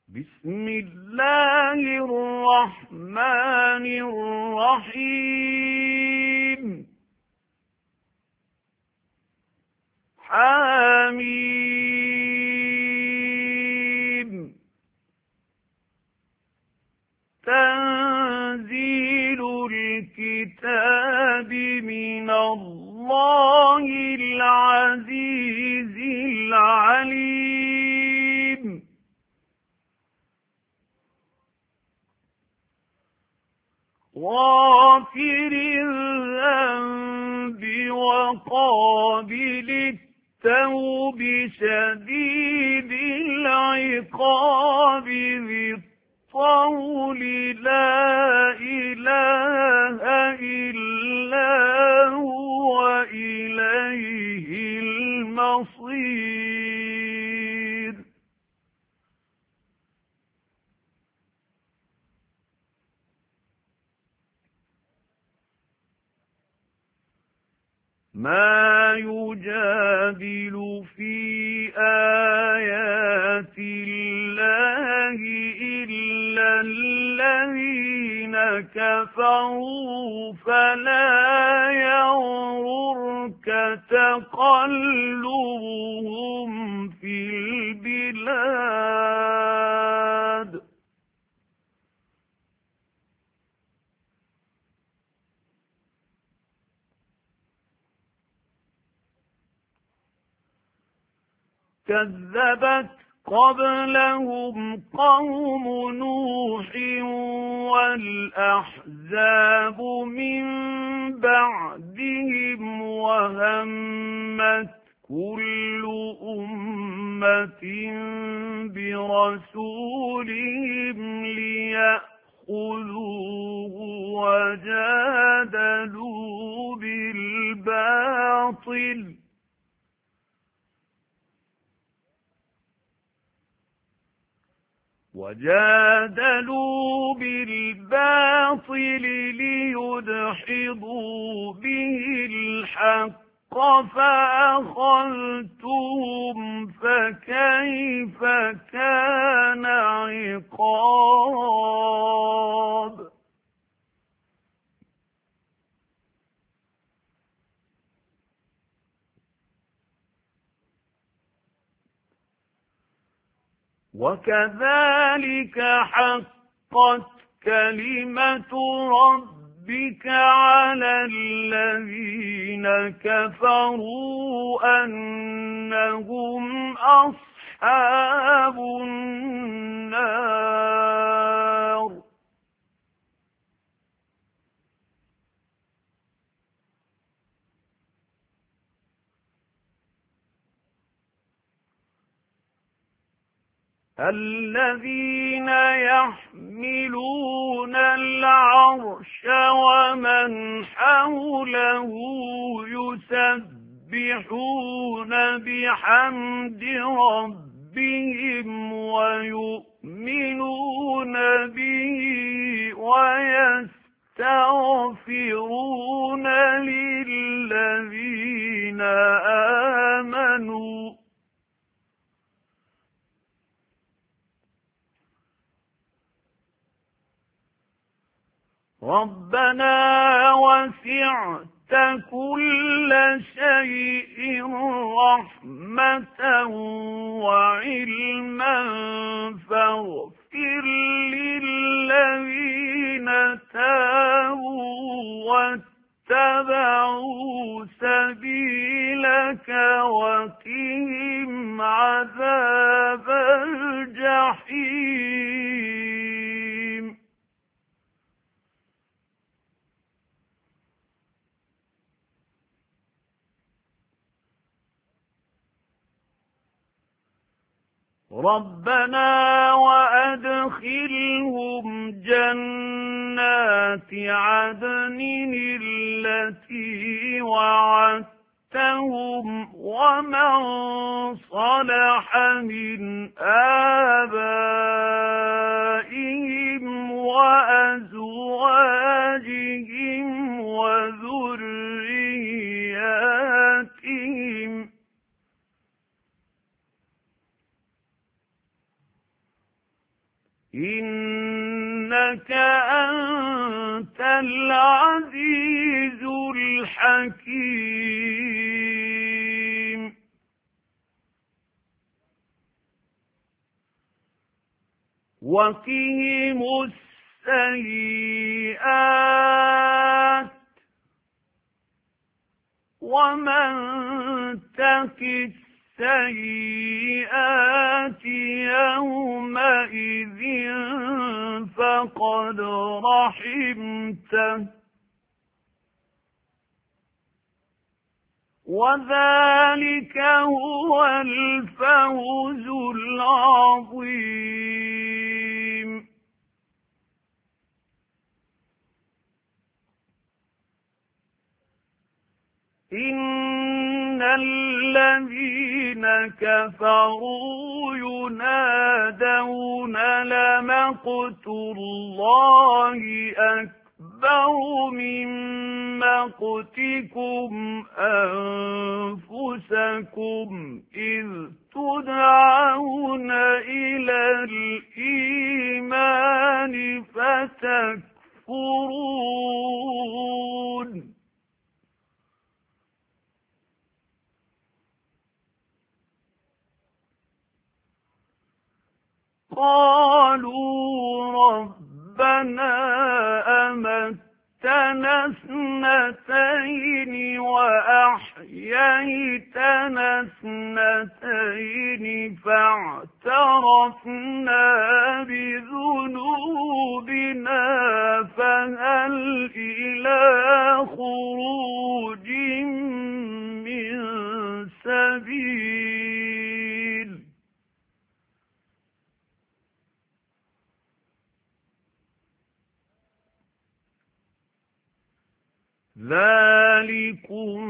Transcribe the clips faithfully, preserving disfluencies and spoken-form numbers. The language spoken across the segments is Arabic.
بسم الله الرحمن الرحيم حميم تنزيل الكتاب من الله العزيز العليم غافر الذنب وقابل التوب شديد العقاب ذي الطول لا إله إلا هو إليه المصير ما يجادل في آيات الله إلا الذين كفروا فلا يغررك تقلبهم في البلاد كذبت قبلهم قوم نوح والأحزاب من بعدهم وهمت كل أمة برسولهم ليأخذوه وجادلوا بالباطل وجادلوا بالباطل ليدحضوا به الحق فأخذتهم فكيف كان عقاب وكذلك حقت كلمة ربك على الذين كفروا أنهم أصحاب النار الذين يحملون العرش ومن حوله يسبحون بحمد ربهم ويؤمنون به ويستغفرون للذين آمنوا ربنا وسعت كل شيء رحمة وعلما فاغفر للذين تابوا واتبعوا سبيلك وقهم عذاب الجحيم ربنا وأدخلهم جنات عدن التي وعدتهم ومن صلح من آبائهم وأزواجهم وذرياتهم إنك أنت العزيز الحكيم وقهم السيئات ومن تق السيئات يومئذ فقد رحمته وذلك هو الفوز العظيم إن الذين كفروا ينادون لمقت الله أكبر من مقتكم أنفسكم إذ تدعون إلى الإيمان فتكفرون قالوا ربنا أمتنا اثنتين وأحييتنا اثنتين فاعترفنا بذنوبنا فهل إلى خروج من سبيل ذلكم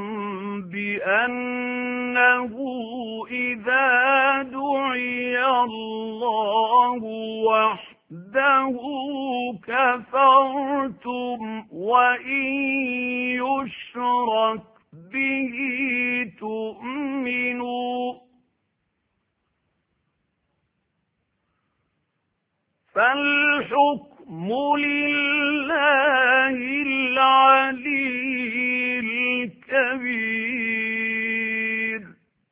بأنه إذا دعي الله وحده كفرتم وإن يشرك به تؤمنوا فالحكم لله العلي الكبير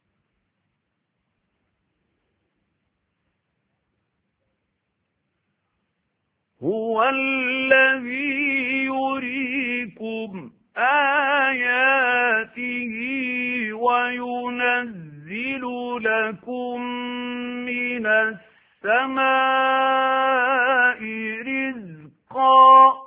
هو الذي يريكم آياته وينزل لكم من السماء رزقا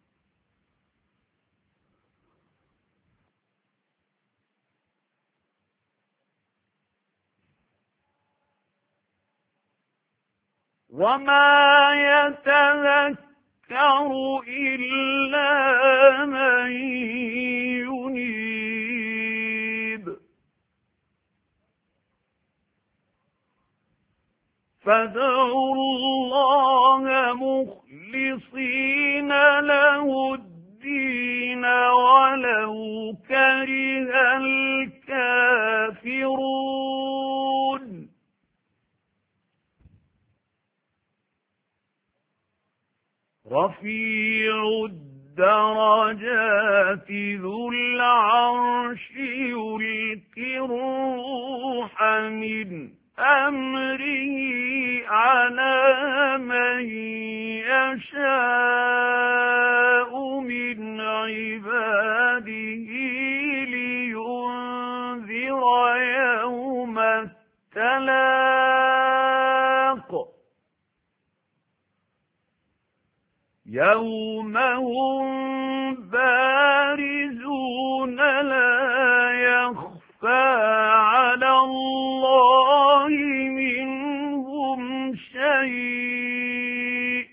وما يتذكر إلا من ينيب فادعوا الله مخلصين له الدين ولو كره الكافرون رفيع الدرجات ذو العرش يلقي الروح من أمره على من يشاء من عباده لينذر يوم التلاق يوم هم بارزون لا يخفى على الله منهم شيء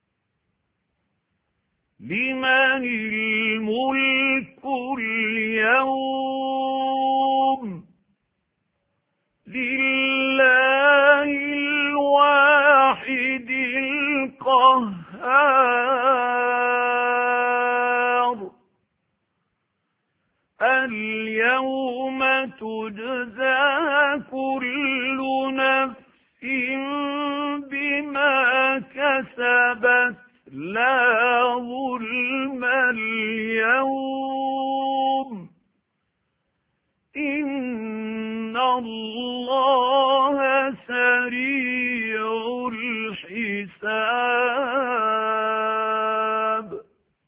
لمن الملك اليوم لله الواحد القهار اليوم تجزى كل نفس بما كسبت كسبت لا ظلم اليوم إن الله سريع الحساب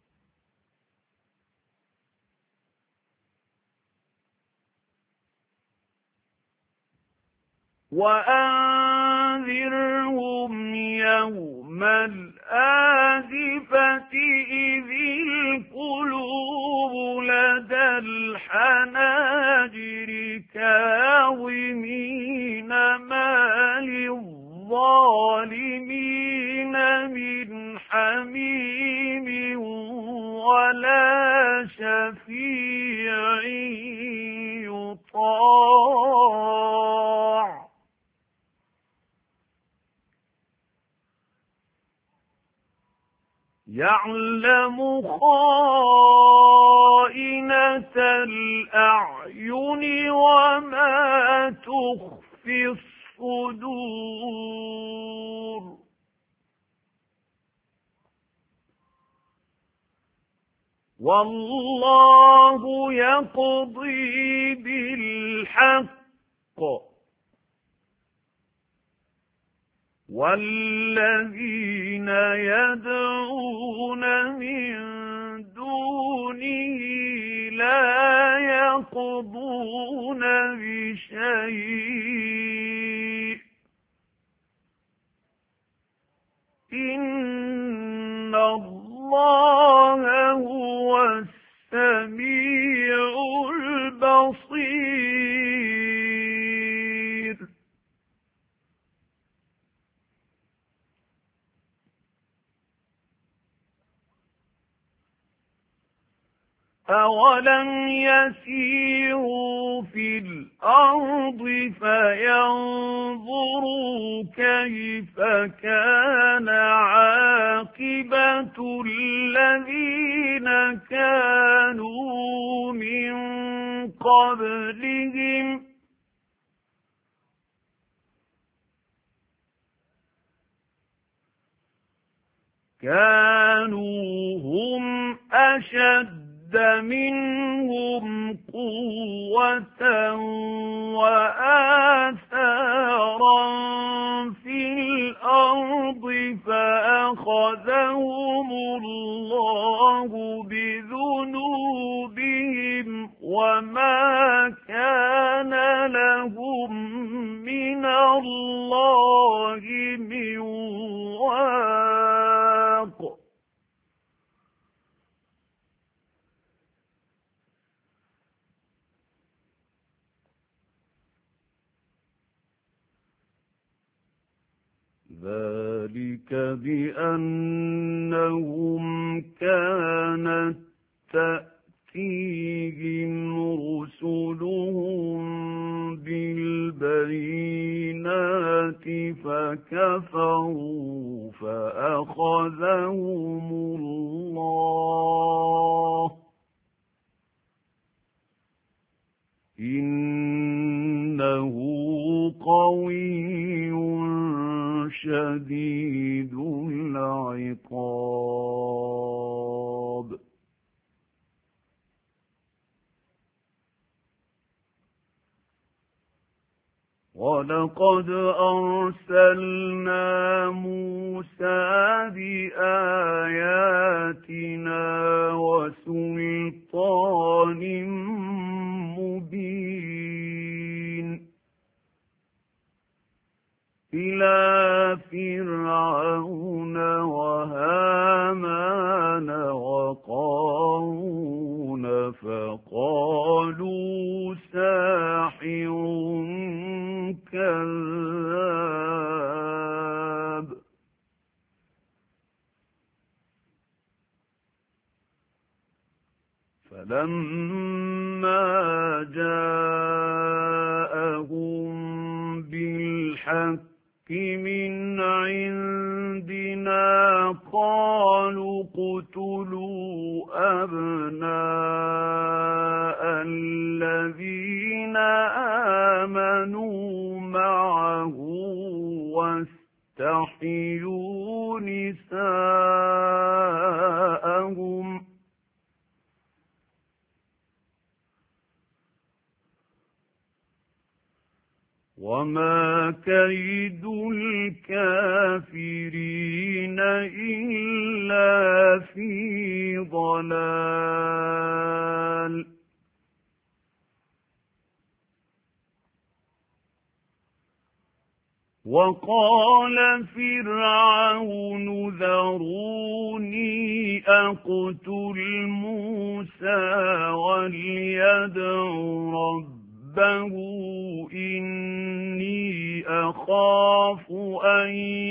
وأنذرهم يوم الآزفة إذ القلوب لدى الحناجر كاظمين ما للظالمين من حميم ولا شفيع يطاع يعلم خائنة الأعين وما تخفي الصدور والله يقضي بالحق والذين يدعون من دونه لا يقضون بشيء إن الله هو السميع البصير أولم يسيروا في الأرض فينظروا كيف كان عاقبة الذين كانوا من قبلهم كانوا هم أشد منهم قوة وآثارا في الأرض فأخذهم الله بذنوبهم وما كان لهم من الله من واق ذلك بأنهم كانت تأتيهم رسلهم بالبينات فكفروا فأخذهم الله إنه قوي شديد العقاب ولقد أرسلنا موسى بآياتنا وسلطان مبين إلى فرعون وهامان وقارون فقالوا ساحر كذاب فلما جاءهم بالحق من عندنا قالوا اقتلوا أبناء الذين آمنوا معه يستحيوا نساءهم وما كيد الكافرين إلا في ضلال وقال فرعون ذروني أقتل موسى وليدع ربه إني أخاف أن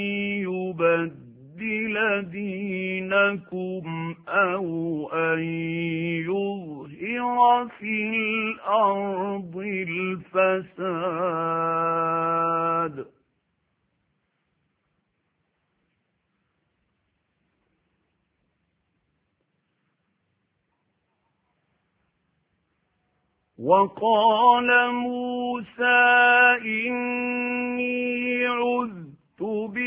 يبدل دينكم أو أن يظهر في الأرض الفساد وقال موسى إني عذت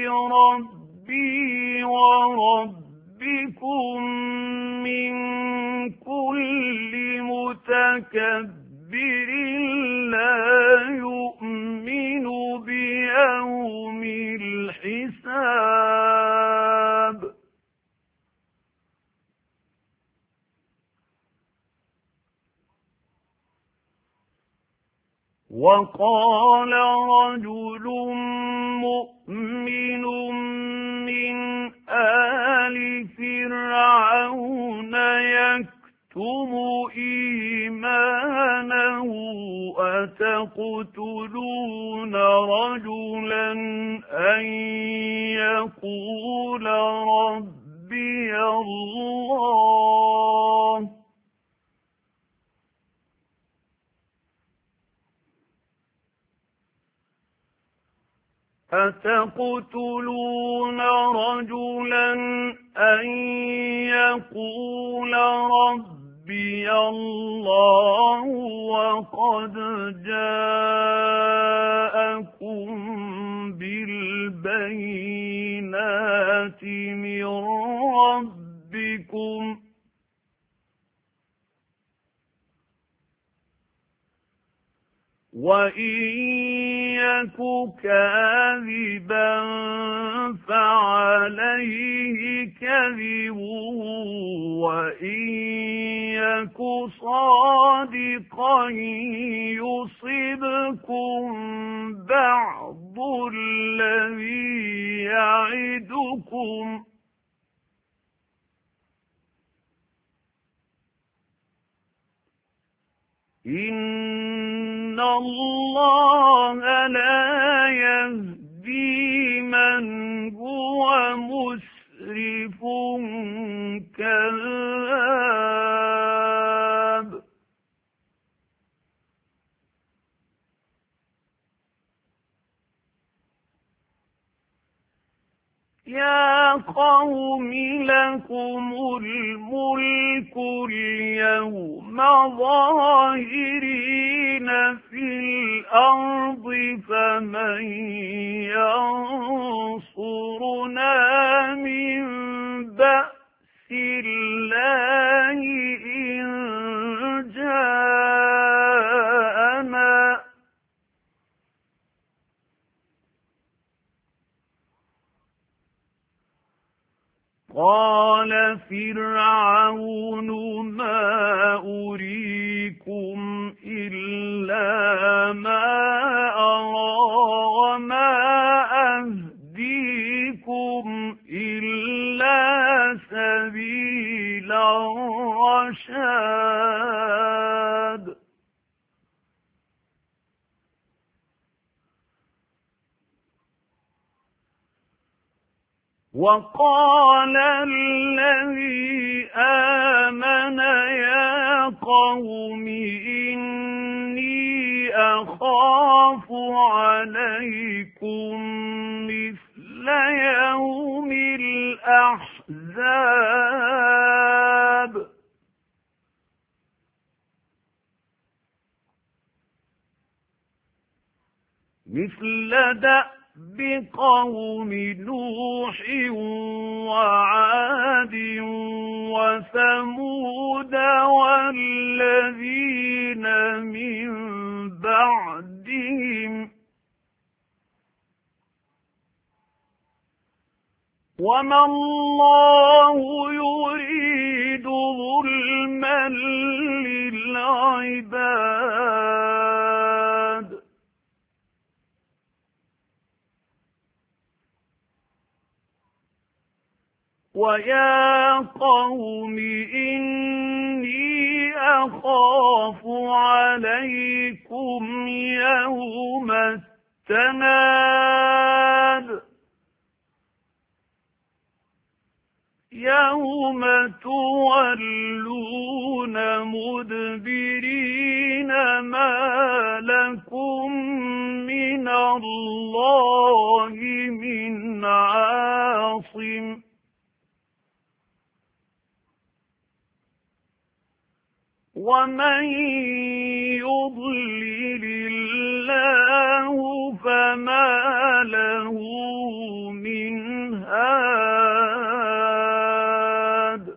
بربي وربكم من كل متكبر لا يؤمن بيوم الحساب وقال رجل مؤمن من آل فرعون يكتم إيمانه أتقتلون رجلا أن يقول ربي الله أتقتلون رجلا أن يقول ربي الله وقد جاءكم بالبينات من ربكم وإن يك كاذبا فعليه كذبه وإن يك صادقا يصبكم بعض الذي يعدكم إن الله لا يهدي من هو مسرف كذاب يا قوم لكم الملك اليوم ظاهرين في الأرض فمن ينصرنا من بأس الله إن جاءنا قال فرعون ما أريكم إلا ما أرى وما أهديكم إلا سبيل الرشاد وقال الذي آمن يا قوم إني أخاف عليكم مثل يوم الأحزاب مثل دأب بقوم نوح وعاد وثمود والذين من بعدهم وما الله يريد ظلما للعباد ويا قوم إني أخاف عليكم يوم التناد يوم تولون مدبرين ما لكم من الله من عاصم ومن يضلل الله فما له من هاد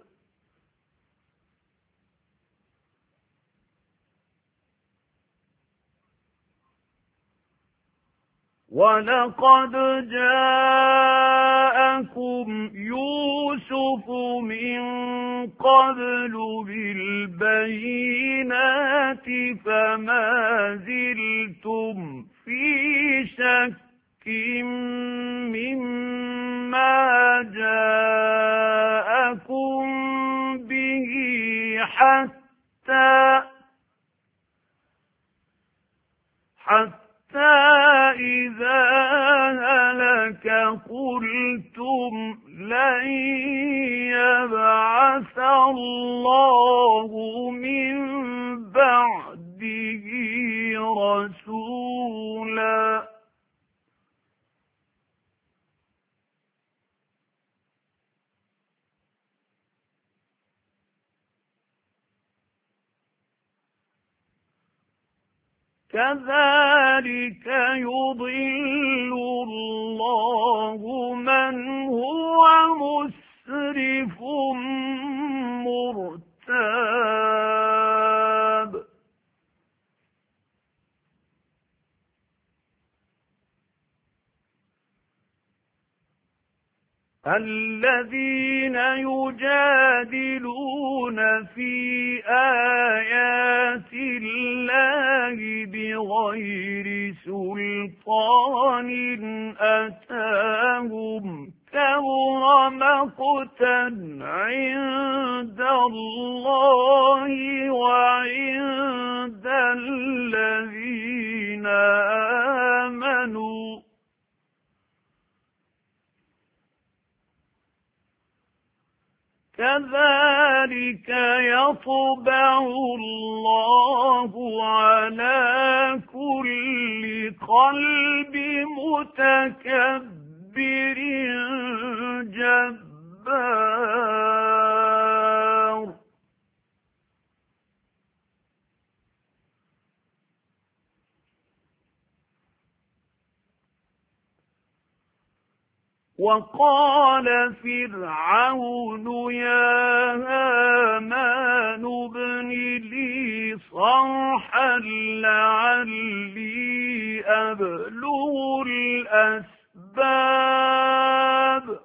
ولقد جاءكم يوسف من قبل بالبينات فما زلتم في شك مما جاءكم به حتى حتى إذا هلك قلتم لن يبعث الله من بعده رسولا كذلك يضل الله من هو مسرف مرتاب الذين يجادلون في آيات الله بغير سلطان أتاهم كبر مقتا عند الله وعند الذين آمنوا كذلك يطبع الله على كل قلب متكبر جبار وقال فرعون يا هامان ابن لي صرحا لعلي أبلغ الأسباب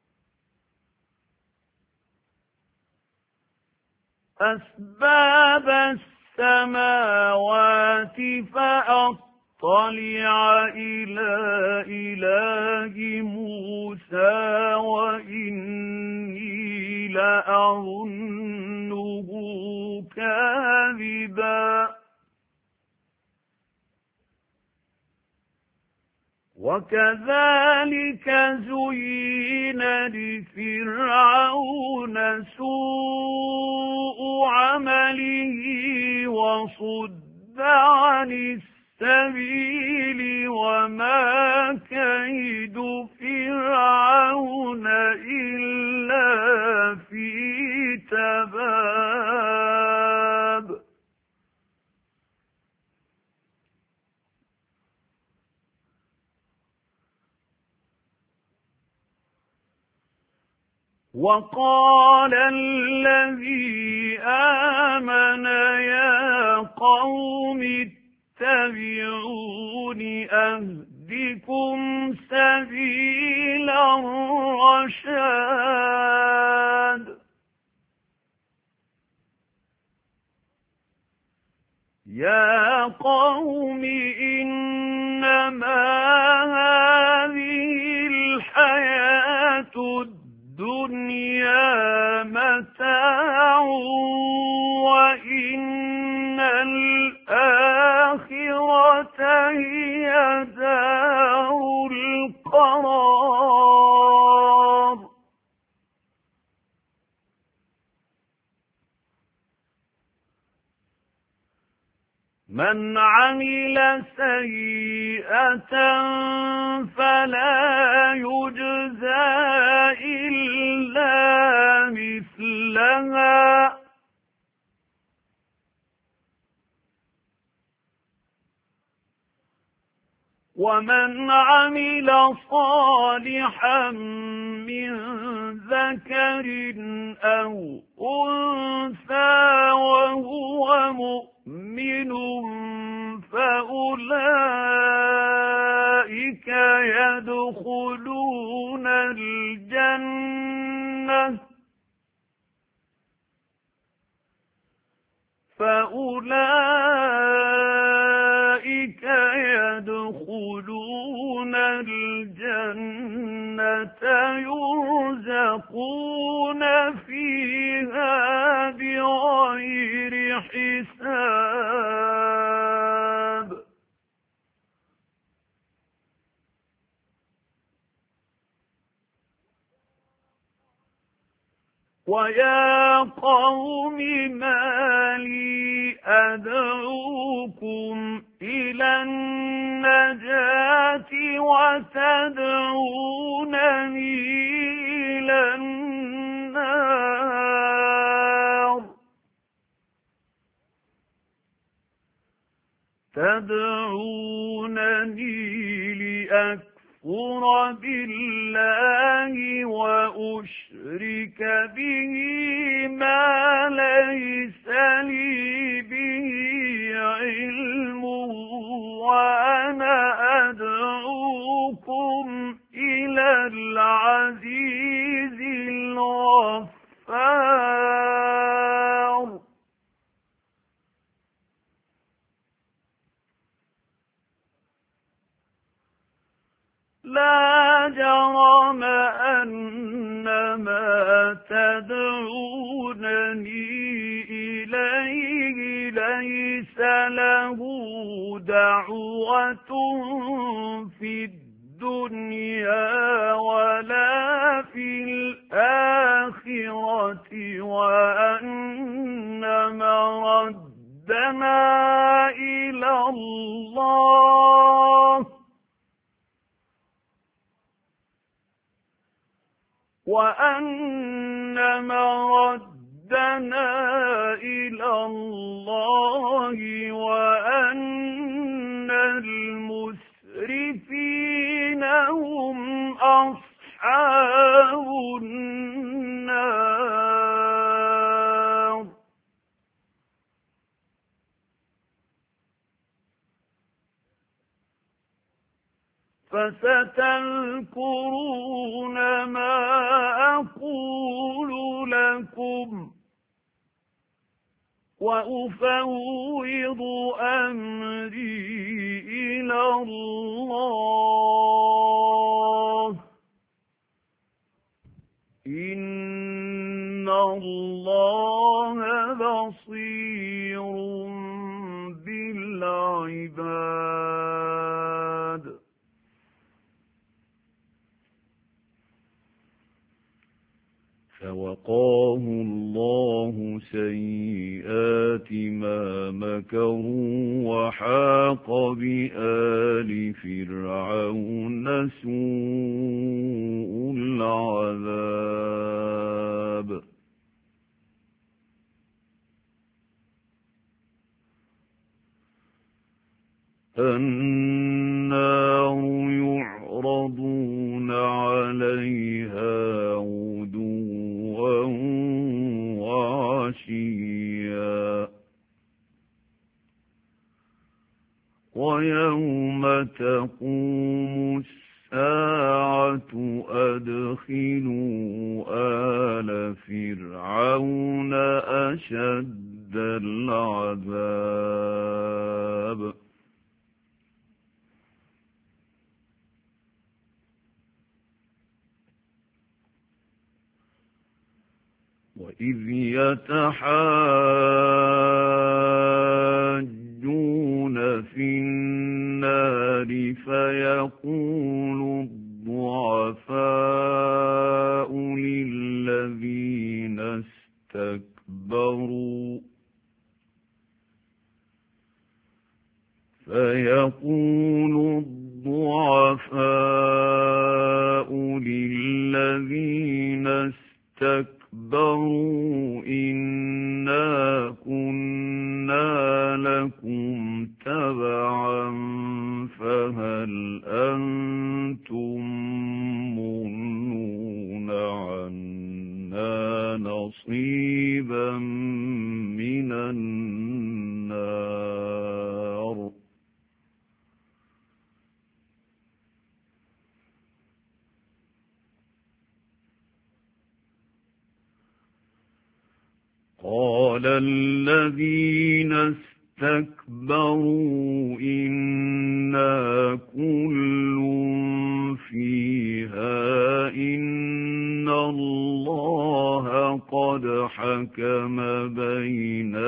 أسباب السماوات فأطلع إلى إله موسى وإني لأظنه كاذبا وكذلك زين لفرعون سوء عمله وصد عن السبيل وما كيد فرعون إلا في تباب وقال الذي آمن يا قوم اتبعون أهدكم سبيل الرشاد يا قوم إنما هذه الحياة الدنيا متاع وإن الآخرة هي دار القرار من عمل سيئة فلا يجزى إلا مثلها ومن عمل صالحا من ذكر أو أنثى وهو مؤمن فأولئك يدخلون الجنة فأولئك يدخلون الجنة يرزقون فيها بغير حساب ويا قوم ما لي أدعوكم إلى النجاة وتدعونني إلى النار تدعونني لأكفر بالله وأشرك به ما ليس لي به علم وأنا أدعوكم إلى العزيز الغفار لا جرم أن ما تدعونني إليه ليس له دعوة في الدنيا ولا في الآخرة وأن مردنا إلى الله وأن مردنا إلى الله وأن المسرفين هم أصحاب النار فستذكرون ما أقول لكم وأفوض أمري إلى الله إن الله بصير بالعباد فوقاه الله سيئات ما مكروا وحاق بآل فرعون سوء العذاب النار يعرضون عليها غدوا تقوم الساعة أدخلوا آل فرعون أشد العذاب وإذ يتحاجون في النار فيقول الضعفاء للذين استكبروا فيقول الضعفاء للذين استكبروا إنا كنا لكم تبعا فهل أنتم مغنون عنا نصيبا من النار قال الذين استكبروا إنا كل فيها إن الله قد حكم بين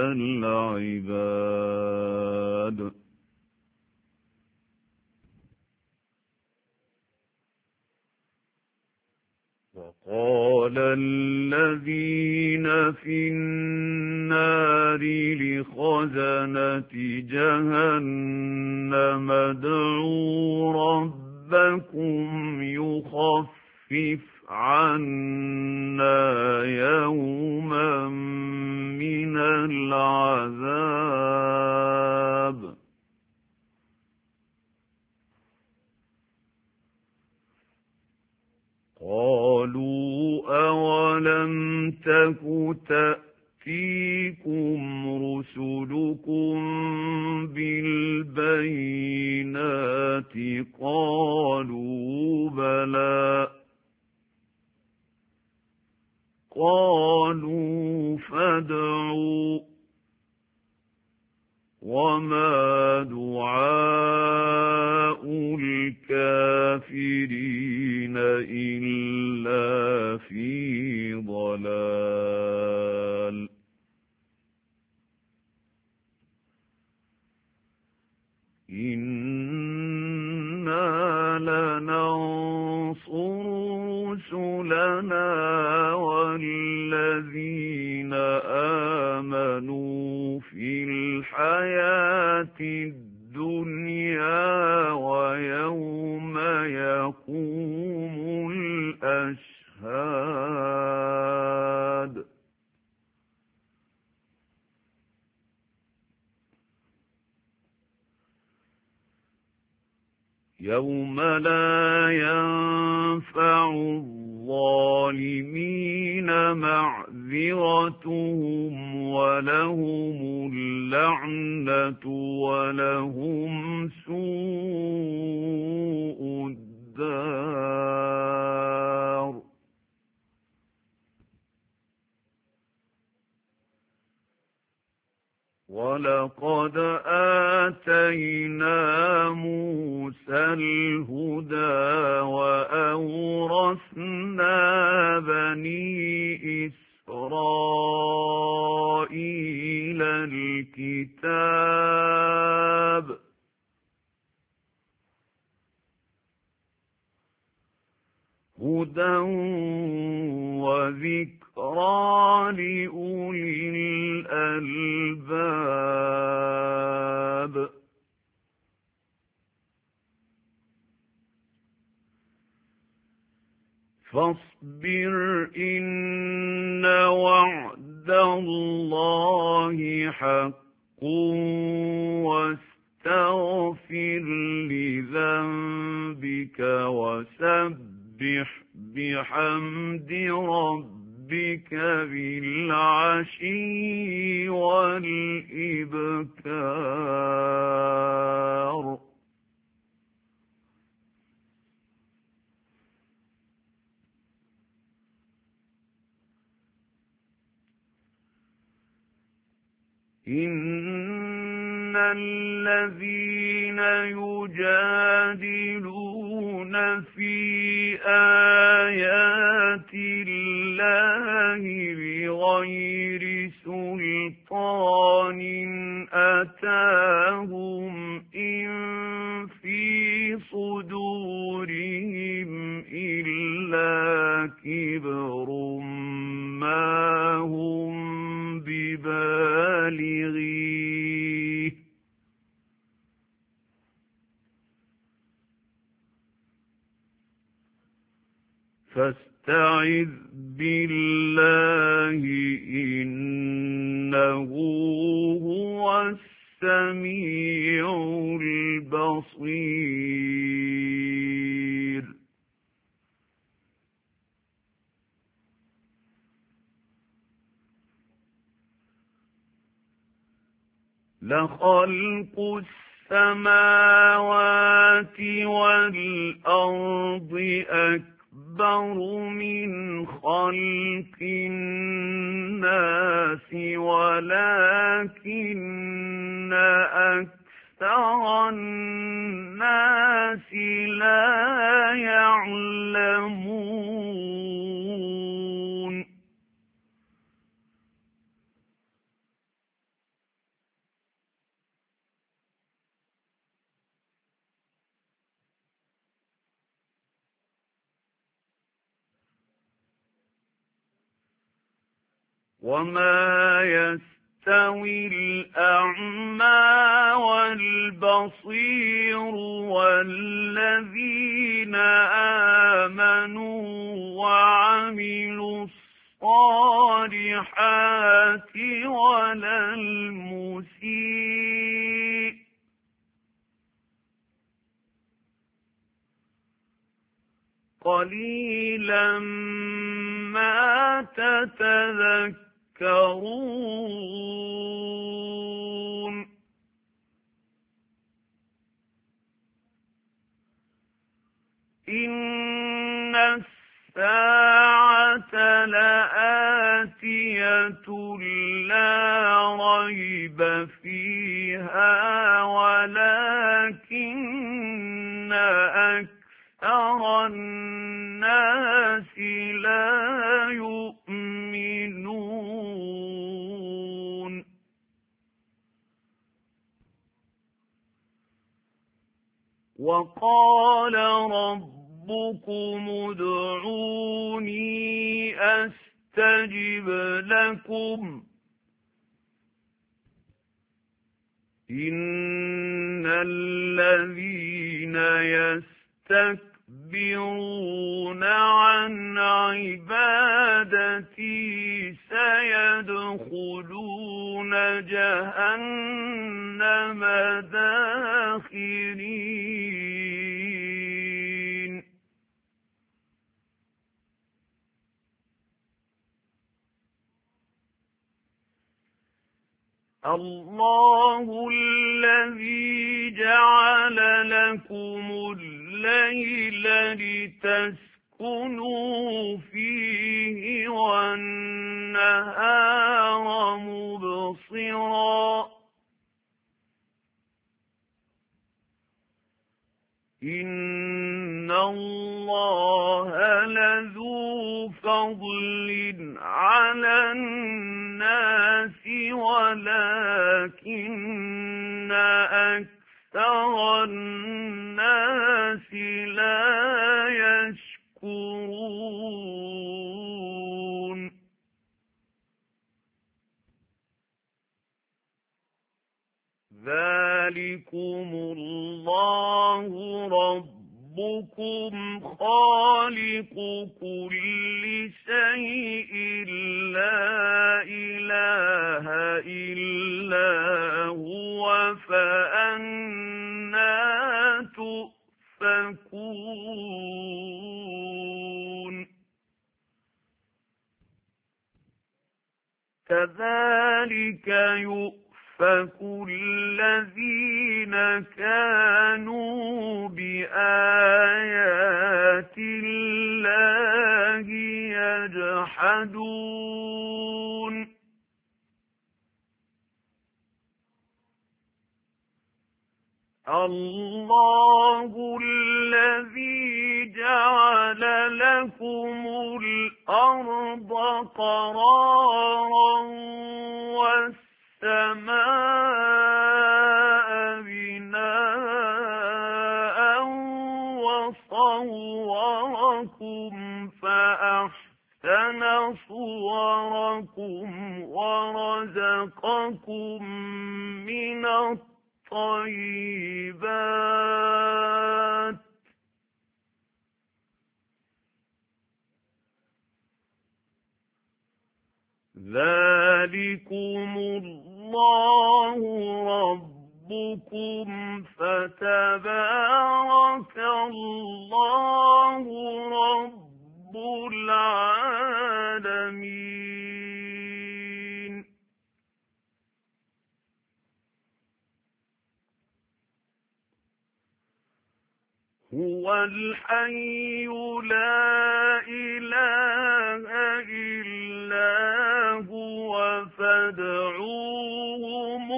العباد وقال الذين في النار لخزنة جهنم ادعوا ربكم يخفف عنا يوما من العذاب قالوا أولم تك تأتيكم رسلكم بالبينات قالوا بلى قالوا فادعوا وما دعاء الكافرين إلا في ضلال إنا لننصر رسلنا والذين آمنوا في الحياة الدنيا ويوم يقوم الأشهاد يوم لا ينفع الظالمين معذرتهم ولهم اللعنة ولهم سوء الدار ولقد آتينا موسى الهدى وأورثنا بني إسرائيل الكتاب هدى وذكرى لأولي الألباب فاصبر إن وعد الله حق واستغفر لذنبك وسبح بحمد ربك بالعشي والإبكار إن الذين يجادلون في آيات الله بغير سلطان أتاهم إن في صدورهم إلا كبر ما هم ببالغيه فاستعذ بالله إنه هو السميع البصير لخلق السماوات والأرض أكبر من خلق الناس ولكن أكثر الناس لا يعلمون وما يستوي الأعمى والبصير والذين آمنوا وعملوا الصالحات ولا المسيء قليلا ما تتذكرون إن الساعة لآتية لا ريب فيها ولكن أكثر الناس لا يؤمنون وقال ربكم ادعوني أستجب لكم إن الذين يستكبرون عن عبادتي سيدخلون جهنم داخرين الله الذي جعل لكم الليل لتسكنوا فيه والنهار مبصرا إن الله لذو فضل على الناس ولكن أكثر الناس لا يشكرون ذلكم الله ربكم خالق كل شيء لا إله إلا هو فأنى تؤفكون كذلك يؤفكون الذين كانوا بآيات الله يجحدون الله الذي جعل لكم الأرض قرارا والسماء بناء وصوركم فأحسن صوركم ورزقكم من الطيبات ذلكم الله ربكم فتبارك الله رب العالمين. هو الحي لا إله إلا هو فادعوه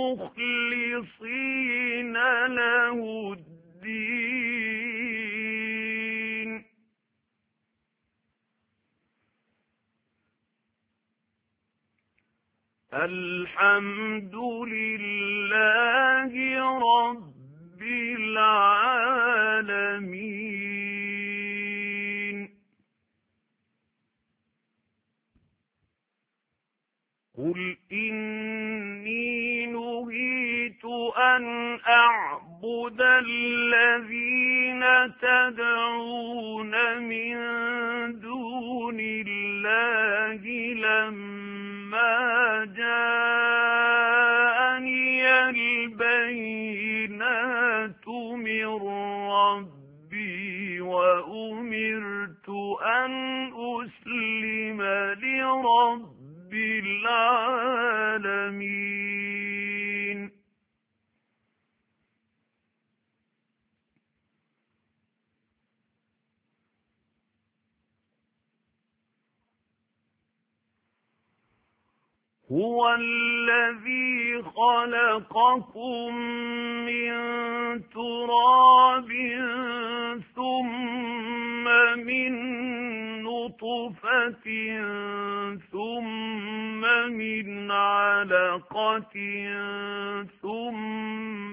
مخلصين له الدين. الحمد لله رب العالمين. قل إني نهيت أن أعبد الذين تدعون من دون الله لما جاءني البينات من ربي وأمرت أن أسلم لرب العالمين. هو الذي خلقكم من تراب ثم من نطفة ثم من علقة ثم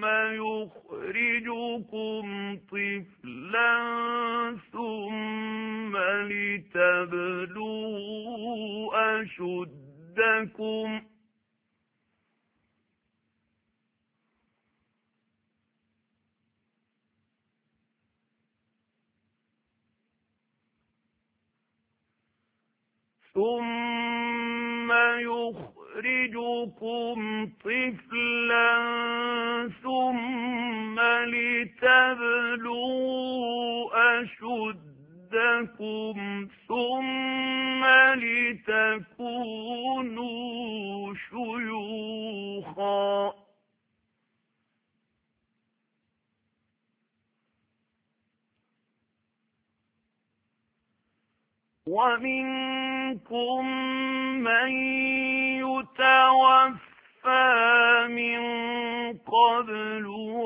يخرجكم طفلا ثم لتبلغوا أشدكم ثم يخرجكم طفلا ثم لتبلغوا أشدكم ثم لتكونوا شيوخا ومنكم من يتوفى من قبل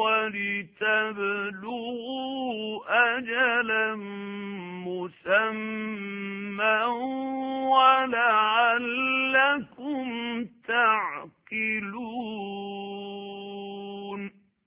ولتبلغوا أجلا مسمى ولعلكم تعقلون.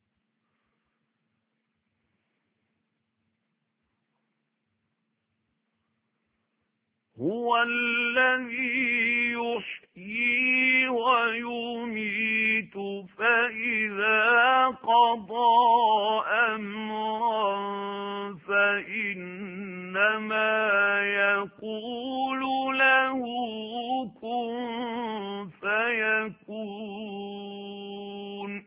هو الذي يحيي ويميت فإذا قضى أمرا فإنما يقول له كن فيكون.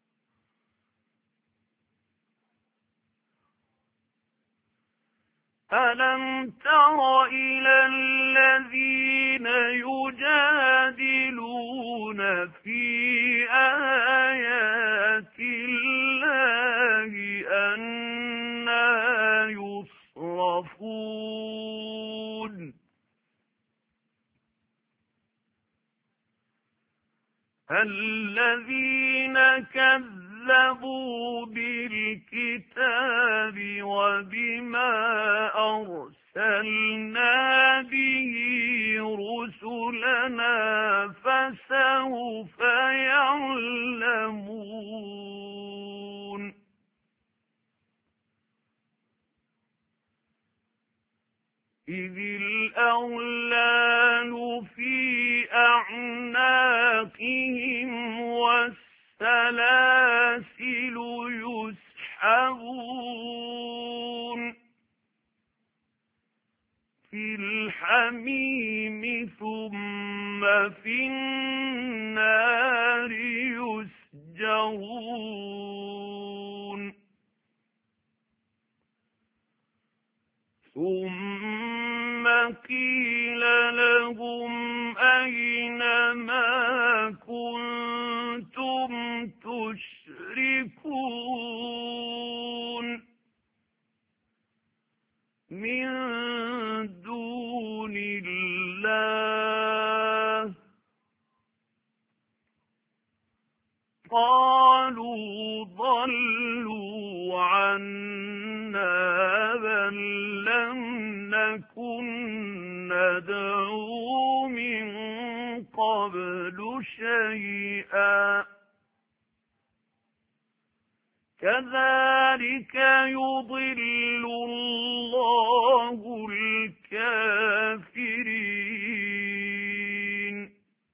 ألم تر إلى الذين يجادلون في آيات الله أنى يصرفون الذين كذبوا كذبوا بالكتاب وبما أرسلنا به رسلنا فسوف يعلمون إذ الأغلال في أعناقهم والسلاسل يسحبون في الحميم ثم في النار يسجرون ثم قيل لهم أين ما كنتم تشركون من دون الله قالوا ضلوا عنا بل لم نكن ندعو من قبل شيئا كذلك يضل الله الكافرين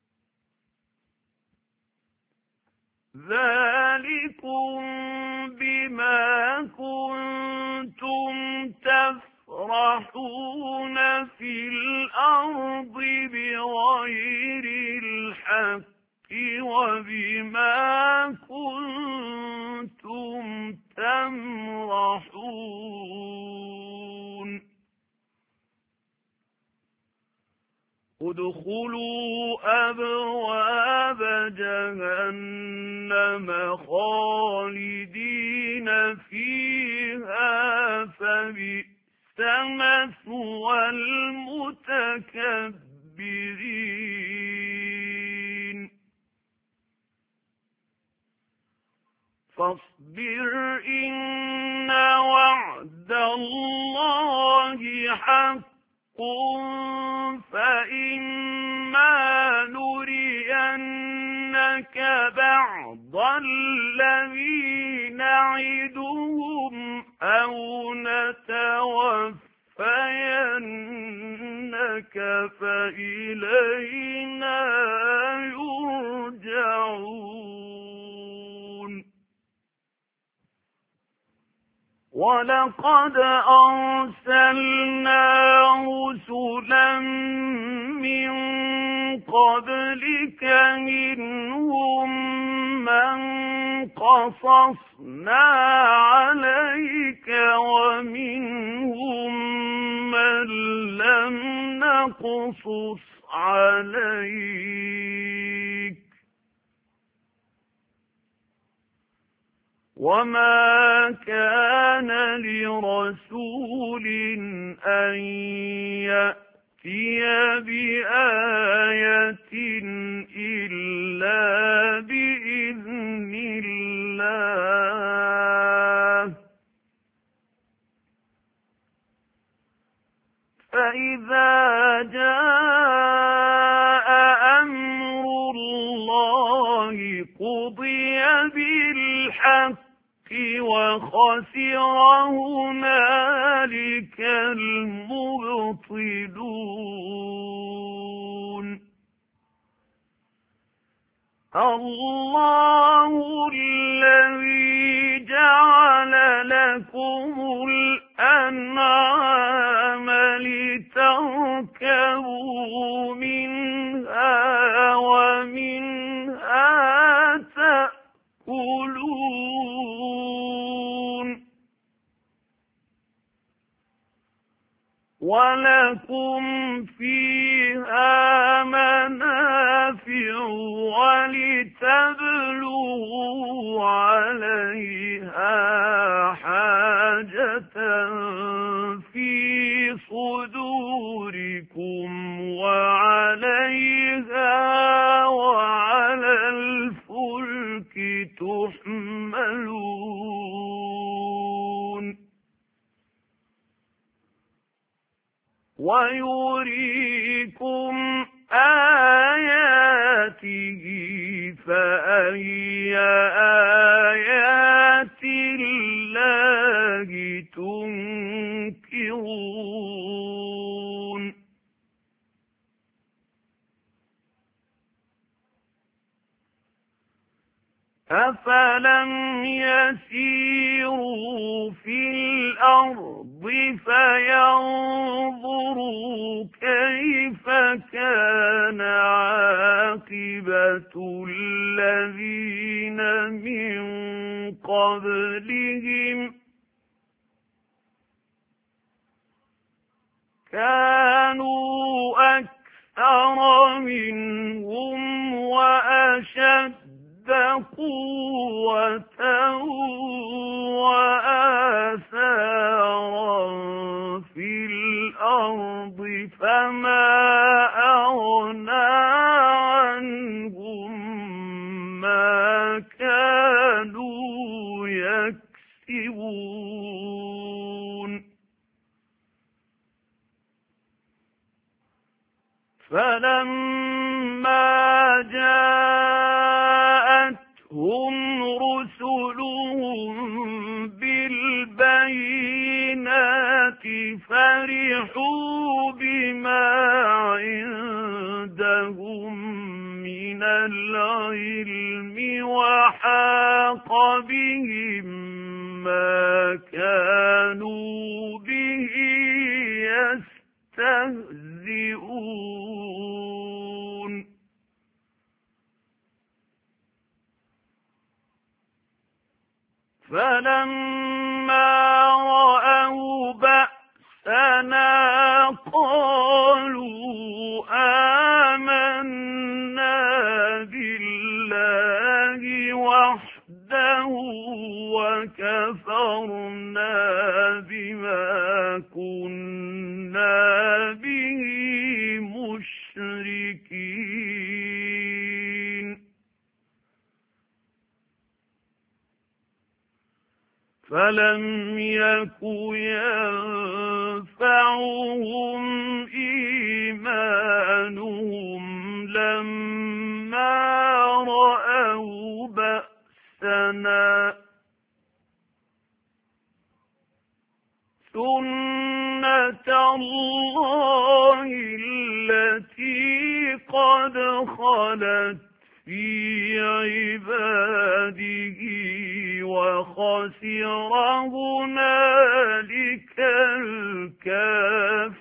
ذلكم بما كنتم تفرحون في الأرض بغير الحق وبما كنتم تمرحون ادخلوا أبواب جهنم خالدين فيها فبئس مثوى المتكبرين فاصبر إن وعد الله حق فإما نرينك بعض الذي نعدهم أو نتوفينك فإلينا يرجعون ولقد أرسلنا رسلا من قبلك منهم من قصصنا عليك ومنهم من لم نقصص عليك وما كان لرسول أن يأتي بآية إلا بإذن الله فإذا جاء أمر الله قضي بالحق وخسر هنالك المبطلون الله الذي جعل لكم الأنعام لتركبوا منها ومنها تأكلون ولكم فيها منافع ولتبلغوا عليها حاجة في يريكم آياته فأي آيات الله تنكرون أفلم يسيروا في الأرض فينظروا كيف كان عاقبة الذين من قبلهم كانوا أكثر منهم وأشد قوة وآثارا في الأرض فما أغنى عنهم ما كانوا يكسبون فلما جاءتهم رسلهم بالبينات فرحوا بما عندهم من العلم وحاق بهم ما كانوا به يستهزئون فلما رأوا بأسنا قالوا آمنا بالله وحده وكفرنا بما كنا به مشركين فلم يك ينفعهم إيمانهم لما رأوا بأسنا سنة الله التي قد خلت في عباده وخسر هنالك الكافرون